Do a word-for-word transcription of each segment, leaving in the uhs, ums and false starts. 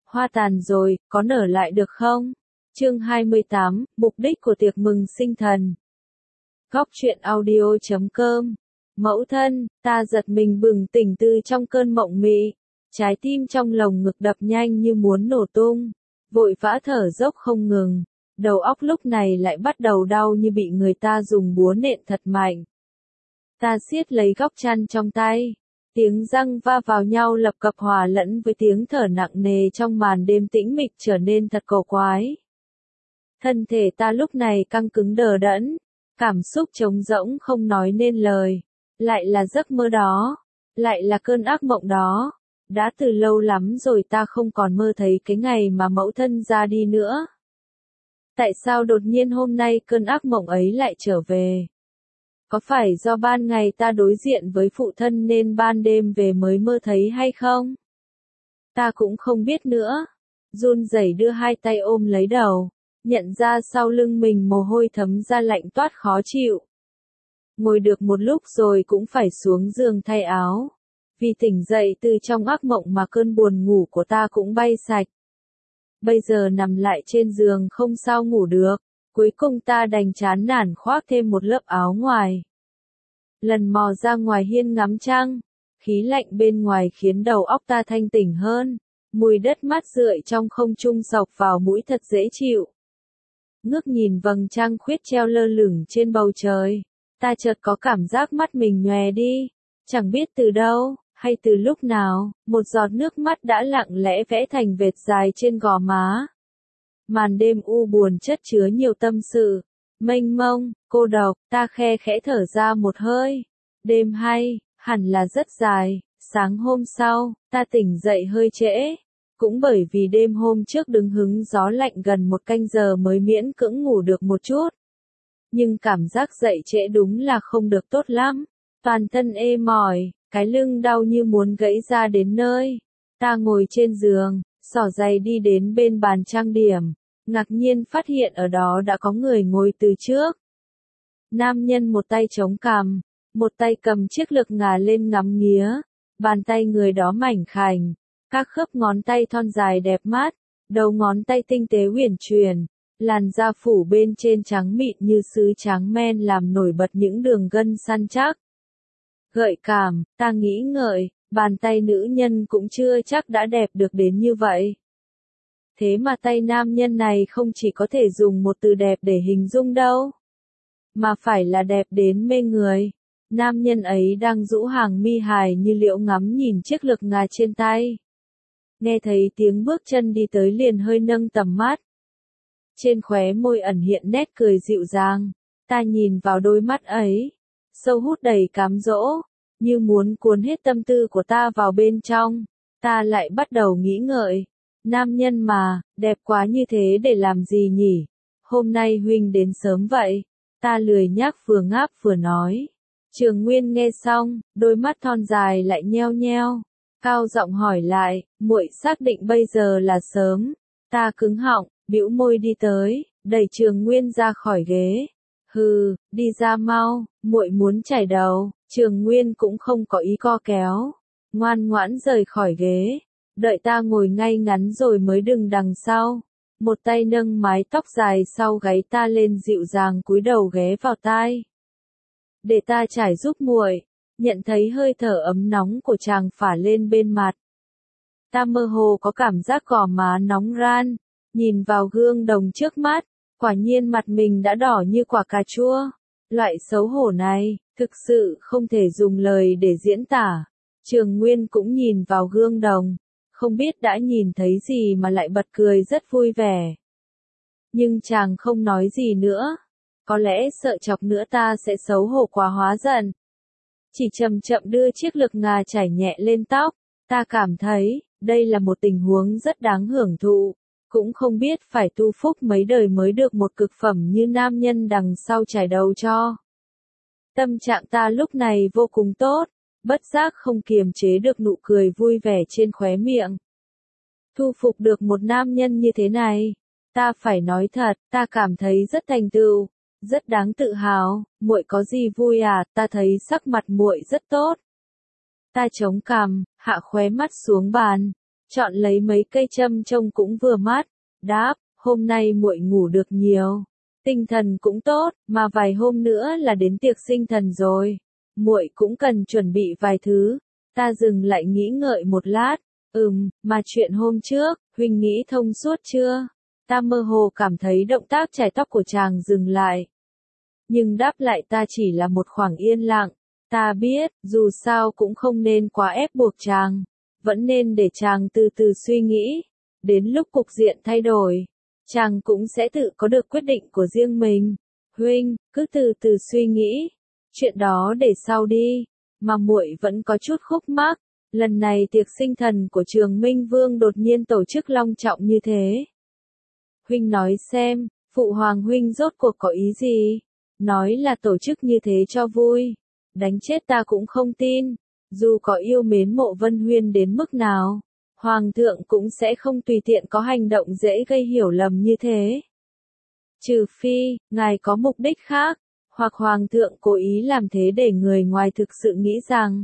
Hoa tàn rồi, có nở lại được không? Chương hai mươi tám, mục đích của tiệc mừng sinh thần. Góc truyện audio chấm com. Mẫu thân, ta giật mình bừng tỉnh từ trong cơn mộng mị. Trái tim trong lồng ngực đập nhanh như muốn nổ tung. Vội vã thở dốc không ngừng. Đầu óc lúc này lại bắt đầu đau như bị người ta dùng búa nện thật mạnh. Ta siết lấy góc chăn trong tay. Tiếng răng va vào nhau lập cập hòa lẫn với tiếng thở nặng nề trong màn đêm tĩnh mịch trở nên thật cổ quái. Thân thể ta lúc này căng cứng đờ đẫn, cảm xúc trống rỗng không nói nên lời. Lại là giấc mơ đó, lại là cơn ác mộng đó. Đã từ lâu lắm rồi ta không còn mơ thấy cái ngày mà mẫu thân ra đi nữa. Tại sao đột nhiên hôm nay cơn ác mộng ấy lại trở về? Có phải do ban ngày ta đối diện với phụ thân nên ban đêm về mới mơ thấy hay không? Ta cũng không biết nữa. Run rẩy đưa hai tay ôm lấy đầu, nhận ra sau lưng mình mồ hôi thấm ra lạnh toát khó chịu. Ngồi được một lúc rồi cũng phải xuống giường thay áo. Vì tỉnh dậy từ trong ác mộng mà cơn buồn ngủ của ta cũng bay sạch. Bây giờ nằm lại trên giường không sao ngủ được. Cuối cùng ta đành chán nản khoác thêm một lớp áo ngoài. Lần mò ra ngoài hiên ngắm trăng, khí lạnh bên ngoài khiến đầu óc ta thanh tỉnh hơn, mùi đất mát rượi trong không trung xộc vào mũi thật dễ chịu. Ngước nhìn vầng trăng khuyết treo lơ lửng trên bầu trời, ta chợt có cảm giác mắt mình nhòe đi, chẳng biết từ đâu, hay từ lúc nào, một giọt nước mắt đã lặng lẽ vẽ thành vệt dài trên gò má. Màn đêm u buồn chất chứa nhiều tâm sự, mênh mông, cô độc, ta khe khẽ thở ra một hơi. Đêm hay, hẳn là rất dài, sáng hôm sau, ta tỉnh dậy hơi trễ. Cũng bởi vì đêm hôm trước đứng hứng gió lạnh gần một canh giờ mới miễn cưỡng ngủ được một chút. Nhưng cảm giác dậy trễ đúng là không được tốt lắm. Toàn thân ê mỏi, cái lưng đau như muốn gãy ra đến nơi. Ta ngồi trên giường, xỏ giày đi đến bên bàn trang điểm. Ngạc nhiên phát hiện ở đó đã có người ngồi từ trước. Nam nhân một tay chống cằm, một tay cầm chiếc lược ngả lên ngắm nghía. Bàn tay người đó mảnh khảnh, các khớp ngón tay thon dài đẹp mắt, đầu ngón tay tinh tế uyển chuyển, làn da phủ bên trên trắng mịn như sứ trắng men làm nổi bật những đường gân săn chắc. Gợi cảm, ta nghĩ ngợi, bàn tay nữ nhân cũng chưa chắc đã đẹp được đến như vậy. Thế mà tay nam nhân này không chỉ có thể dùng một từ đẹp để hình dung đâu, mà phải là đẹp đến mê người. Nam nhân ấy đang rũ hàng mi hài như liễu ngắm nhìn chiếc lược ngà trên tay. Nghe thấy tiếng bước chân đi tới liền hơi nâng tầm mắt. Trên khóe môi ẩn hiện nét cười dịu dàng, ta nhìn vào đôi mắt ấy, sâu hút đầy cám dỗ, như muốn cuốn hết tâm tư của ta vào bên trong. Ta lại bắt đầu nghĩ ngợi. Nam nhân mà, đẹp quá như thế để làm gì nhỉ? Hôm nay huynh đến sớm vậy. Ta lười nhác vừa ngáp vừa nói. Trường Nguyên nghe xong, đôi mắt thon dài lại nheo nheo. Cao giọng hỏi lại, muội xác định bây giờ là sớm. Ta cứng họng, bĩu môi đi tới, đẩy Trường Nguyên ra khỏi ghế. Hừ, đi ra mau, muội muốn chảy đầu. Trường Nguyên cũng không có ý co kéo, ngoan ngoãn rời khỏi ghế. Đợi ta ngồi ngay ngắn rồi mới đừng đằng sau. Một tay nâng mái tóc dài sau gáy ta lên dịu dàng cúi đầu ghé vào tai. Để ta trải giúp muội. Nhận thấy hơi thở ấm nóng của chàng phả lên bên mặt. Ta mơ hồ có cảm giác gò má nóng ran. Nhìn vào gương đồng trước mắt, quả nhiên mặt mình đã đỏ như quả cà chua. Loại xấu hổ này, thực sự không thể dùng lời để diễn tả. Trường Nguyên cũng nhìn vào gương đồng. Không biết đã nhìn thấy gì mà lại bật cười rất vui vẻ. Nhưng chàng không nói gì nữa. Có lẽ sợ chọc nữa ta sẽ xấu hổ quá hóa giận. Chỉ chậm chậm đưa chiếc lược ngà chảy nhẹ lên tóc. Ta cảm thấy, đây là một tình huống rất đáng hưởng thụ. Cũng không biết phải tu phúc mấy đời mới được một cực phẩm như nam nhân đằng sau chải đầu cho. Tâm trạng ta lúc này vô cùng tốt. Bất giác không kiềm chế được nụ cười vui vẻ trên khóe miệng. Thu phục được một nam nhân như thế này, ta phải nói thật, ta cảm thấy rất thành tựu, rất đáng tự hào. Muội có gì vui à? Ta thấy sắc mặt muội rất tốt. Ta chống cằm, hạ khóe mắt xuống bàn, chọn lấy mấy cây châm trông cũng vừa mắt, đáp, hôm nay muội ngủ được nhiều, tinh thần cũng tốt, mà vài hôm nữa là đến tiệc sinh thần rồi, muội cũng cần chuẩn bị vài thứ. Ta dừng lại nghĩ ngợi một lát, ừm, mà chuyện hôm trước, huynh nghĩ thông suốt chưa? Ta mơ hồ cảm thấy động tác chải tóc của chàng dừng lại. Nhưng đáp lại ta chỉ là một khoảng yên lặng. Ta biết, dù sao cũng không nên quá ép buộc chàng. Vẫn nên để chàng từ từ suy nghĩ. Đến lúc cục diện thay đổi, chàng cũng sẽ tự có được quyết định của riêng mình. Huynh, cứ từ từ suy nghĩ. Chuyện đó để sau đi. Mà muội vẫn có chút khúc mắc. Lần này tiệc sinh thần của Trường Minh Vương đột nhiên tổ chức long trọng như thế. Huynh nói xem, Phụ Hoàng huynh rốt cuộc có ý gì? Nói là tổ chức như thế cho vui. Đánh chết ta cũng không tin. Dù có yêu mến Mộ Vân Huyên đến mức nào, Hoàng thượng cũng sẽ không tùy tiện có hành động dễ gây hiểu lầm như thế. Trừ phi, ngài có mục đích khác, hoặc Hoàng thượng cố ý làm thế để người ngoài thực sự nghĩ rằng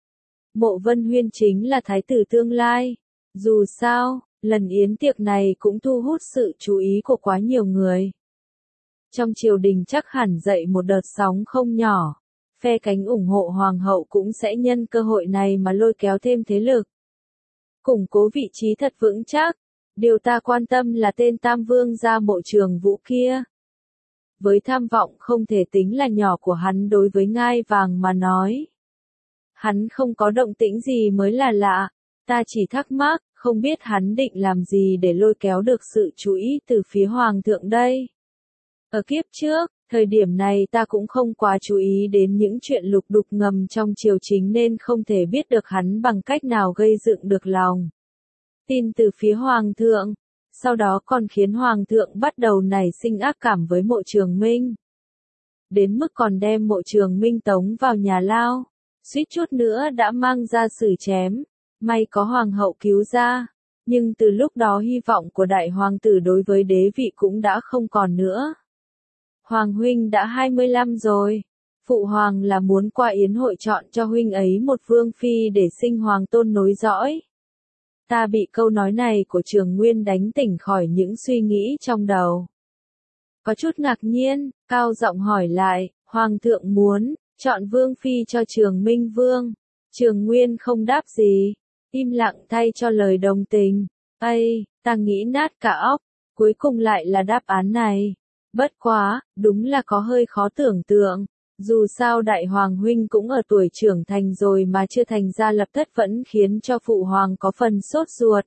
Mộ Vân Huyên chính là thái tử tương lai. Dù sao, lần yến tiệc này cũng thu hút sự chú ý của quá nhiều người. Trong triều đình chắc hẳn dậy một đợt sóng không nhỏ. Phe cánh ủng hộ hoàng hậu cũng sẽ nhân cơ hội này mà lôi kéo thêm thế lực. Củng cố vị trí thật vững chắc. Điều ta quan tâm là tên Tam Vương gia Mộ Trường Vũ kia. Với tham vọng không thể tính là nhỏ của hắn đối với ngai vàng mà nói. Hắn không có động tĩnh gì mới là lạ. Ta chỉ thắc mắc, không biết hắn định làm gì để lôi kéo được sự chú ý từ phía hoàng thượng đây. Ở kiếp trước, thời điểm này ta cũng không quá chú ý đến những chuyện lục đục ngầm trong triều chính nên không thể biết được hắn bằng cách nào gây dựng được lòng tin từ phía hoàng thượng, sau đó còn khiến hoàng thượng bắt đầu nảy sinh ác cảm với Mộ Trường Minh. Đến mức còn đem Mộ Trường Minh tống vào nhà lao, suýt chút nữa đã mang ra xử chém, may có hoàng hậu cứu ra, nhưng từ lúc đó hy vọng của đại hoàng tử đối với đế vị cũng đã không còn nữa. Hoàng huynh đã hai mươi lăm rồi, phụ hoàng là muốn qua yến hội chọn cho huynh ấy một vương phi để sinh hoàng tôn nối dõi. Ta bị câu nói này của Trường Nguyên đánh tỉnh khỏi những suy nghĩ trong đầu. Có chút ngạc nhiên, cao giọng hỏi lại, hoàng thượng muốn chọn vương phi cho Trường Minh Vương. Trường Nguyên không đáp gì, im lặng thay cho lời đồng tình. Ây, ta nghĩ nát cả óc, cuối cùng lại là đáp án này. Bất quá, đúng là có hơi khó tưởng tượng. Dù sao đại hoàng huynh cũng ở tuổi trưởng thành rồi mà chưa thành ra lập thất vẫn khiến cho phụ hoàng có phần sốt ruột.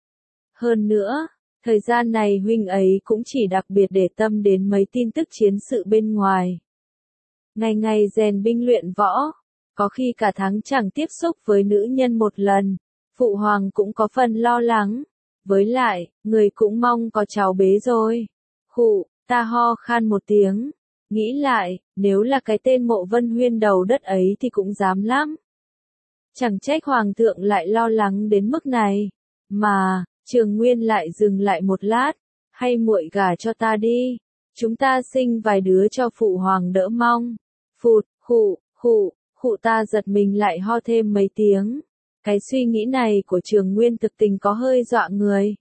Hơn nữa, thời gian này huynh ấy cũng chỉ đặc biệt để tâm đến mấy tin tức chiến sự bên ngoài. Ngày ngày rèn binh luyện võ, có khi cả tháng chẳng tiếp xúc với nữ nhân một lần, phụ hoàng cũng có phần lo lắng. Với lại, người cũng mong có cháu bế rồi. Khụ, ta ho khan một tiếng. Nghĩ lại, nếu là cái tên Mộ Vân Huyên đầu đất ấy thì cũng dám lắm. Chẳng trách hoàng thượng lại lo lắng đến mức này. Mà, Trường Nguyên lại dừng lại một lát. Hay muội gả cho ta đi. Chúng ta sinh vài đứa cho phụ hoàng đỡ mong. Phụt, khụ, khụ, khụ ta giật mình lại ho thêm mấy tiếng. Cái suy nghĩ này của Trường Nguyên thực tình có hơi dọa người.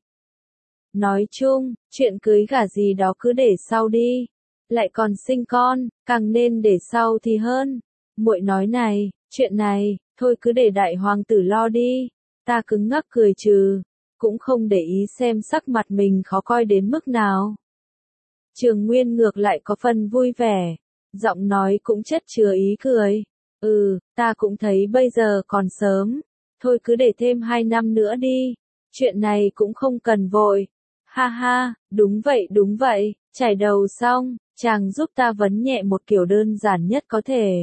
Nói chung, chuyện cưới gả gì đó cứ để sau đi. Lại còn sinh con, càng nên để sau thì hơn. Muội nói này, chuyện này, thôi cứ để đại hoàng tử lo đi. Ta cứng ngắc cười trừ, cũng không để ý xem sắc mặt mình khó coi đến mức nào. Trường Nguyên ngược lại có phần vui vẻ, giọng nói cũng chất chứa ý cười. Ừ, ta cũng thấy bây giờ còn sớm, thôi cứ để thêm hai năm nữa đi. Chuyện này cũng không cần vội. Ha ha, đúng vậy đúng vậy, chải đầu xong. Chàng giúp ta vấn nhẹ một kiểu đơn giản nhất có thể.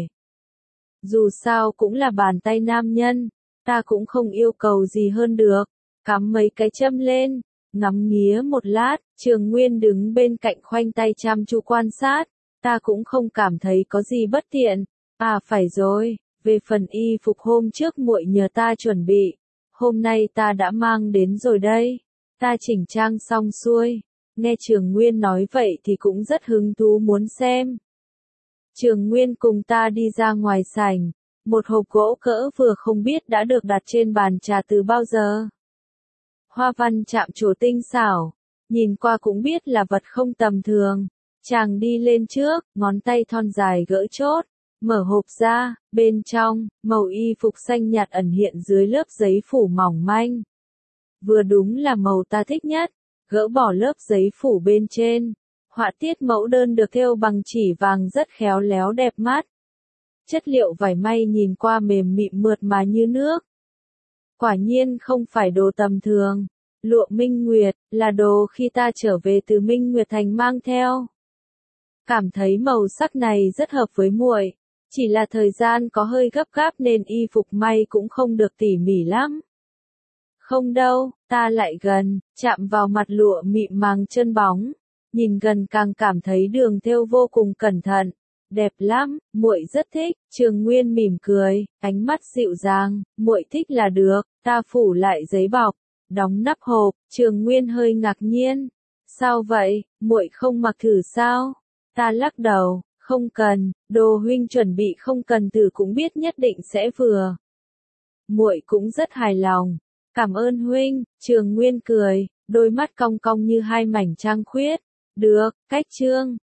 Dù sao cũng là bàn tay nam nhân, ta cũng không yêu cầu gì hơn được. Cắm mấy cái châm lên, ngắm nghía một lát, Trường Nguyên đứng bên cạnh khoanh tay chăm chú quan sát. Ta cũng không cảm thấy có gì bất tiện. À phải rồi, về phần y phục hôm trước muội nhờ ta chuẩn bị, hôm nay ta đã mang đến rồi đây. Ta chỉnh trang xong xuôi. Nghe Trường Nguyên nói vậy thì cũng rất hứng thú muốn xem. Trường Nguyên cùng ta đi ra ngoài sảnh, một hộp gỗ cỡ vừa không biết đã được đặt trên bàn trà từ bao giờ. hoa văn chạm trổ tinh xảo, nhìn qua cũng biết là vật không tầm thường. Chàng đi lên trước, ngón tay thon dài gỡ chốt, mở hộp ra, bên trong, màu y phục xanh nhạt ẩn hiện dưới lớp giấy phủ mỏng manh. Vừa đúng là màu ta thích nhất, gỡ bỏ lớp giấy phủ bên trên. Họa tiết mẫu đơn được thêu bằng chỉ vàng rất khéo léo đẹp mắt. Chất liệu vải may nhìn qua mềm mịn mượt mà như nước. Quả nhiên không phải đồ tầm thường. Lụa Minh Nguyệt, là đồ khi ta trở về từ Minh Nguyệt Thành mang theo. Cảm thấy màu sắc này rất hợp với muội, chỉ là thời gian có hơi gấp gáp nên y phục may cũng không được tỉ mỉ lắm. Không đâu, ta lại gần, chạm vào mặt lụa mịn màng chân bóng, nhìn gần càng cảm thấy đường thêu vô cùng cẩn thận, đẹp lắm, muội rất thích. Trường Nguyên mỉm cười, ánh mắt dịu dàng, muội thích là được. Ta phủ lại giấy bọc, đóng nắp hộp. Trường Nguyên hơi ngạc nhiên, sao vậy, muội không mặc thử sao? Ta lắc đầu, không cần, đồ huynh chuẩn bị không cần thử cũng biết nhất định sẽ vừa. Muội cũng rất hài lòng. Cảm ơn huynh. Trường Nguyên cười, đôi mắt cong cong như hai mảnh trăng khuyết. Được, cách chương.